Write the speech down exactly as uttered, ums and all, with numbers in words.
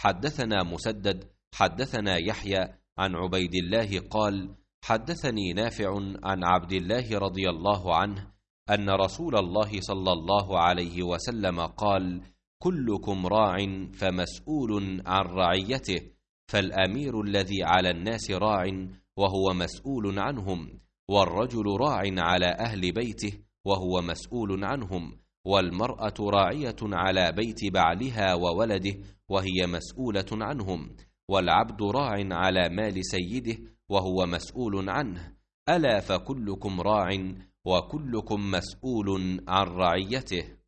حدثنا مسدد حدثنا يحيى عن عبيد الله قال حدثني نافع عن عبد الله رضي الله عنه أن رسول الله صلى الله عليه وسلم قال كلكم راع فمسؤول عن رعيته، فالأمير الذي على الناس راع وهو مسؤول عنهم، والرجل راع على أهل بيته وهو مسؤول عنهم، والمرأة راعية على بيت بعلها وولده وهي مسؤولة عنهم، والعبد راع على مال سيده وهو مسؤول عنه. ألا فكلكم راع وكلكم مسؤول عن رعيته.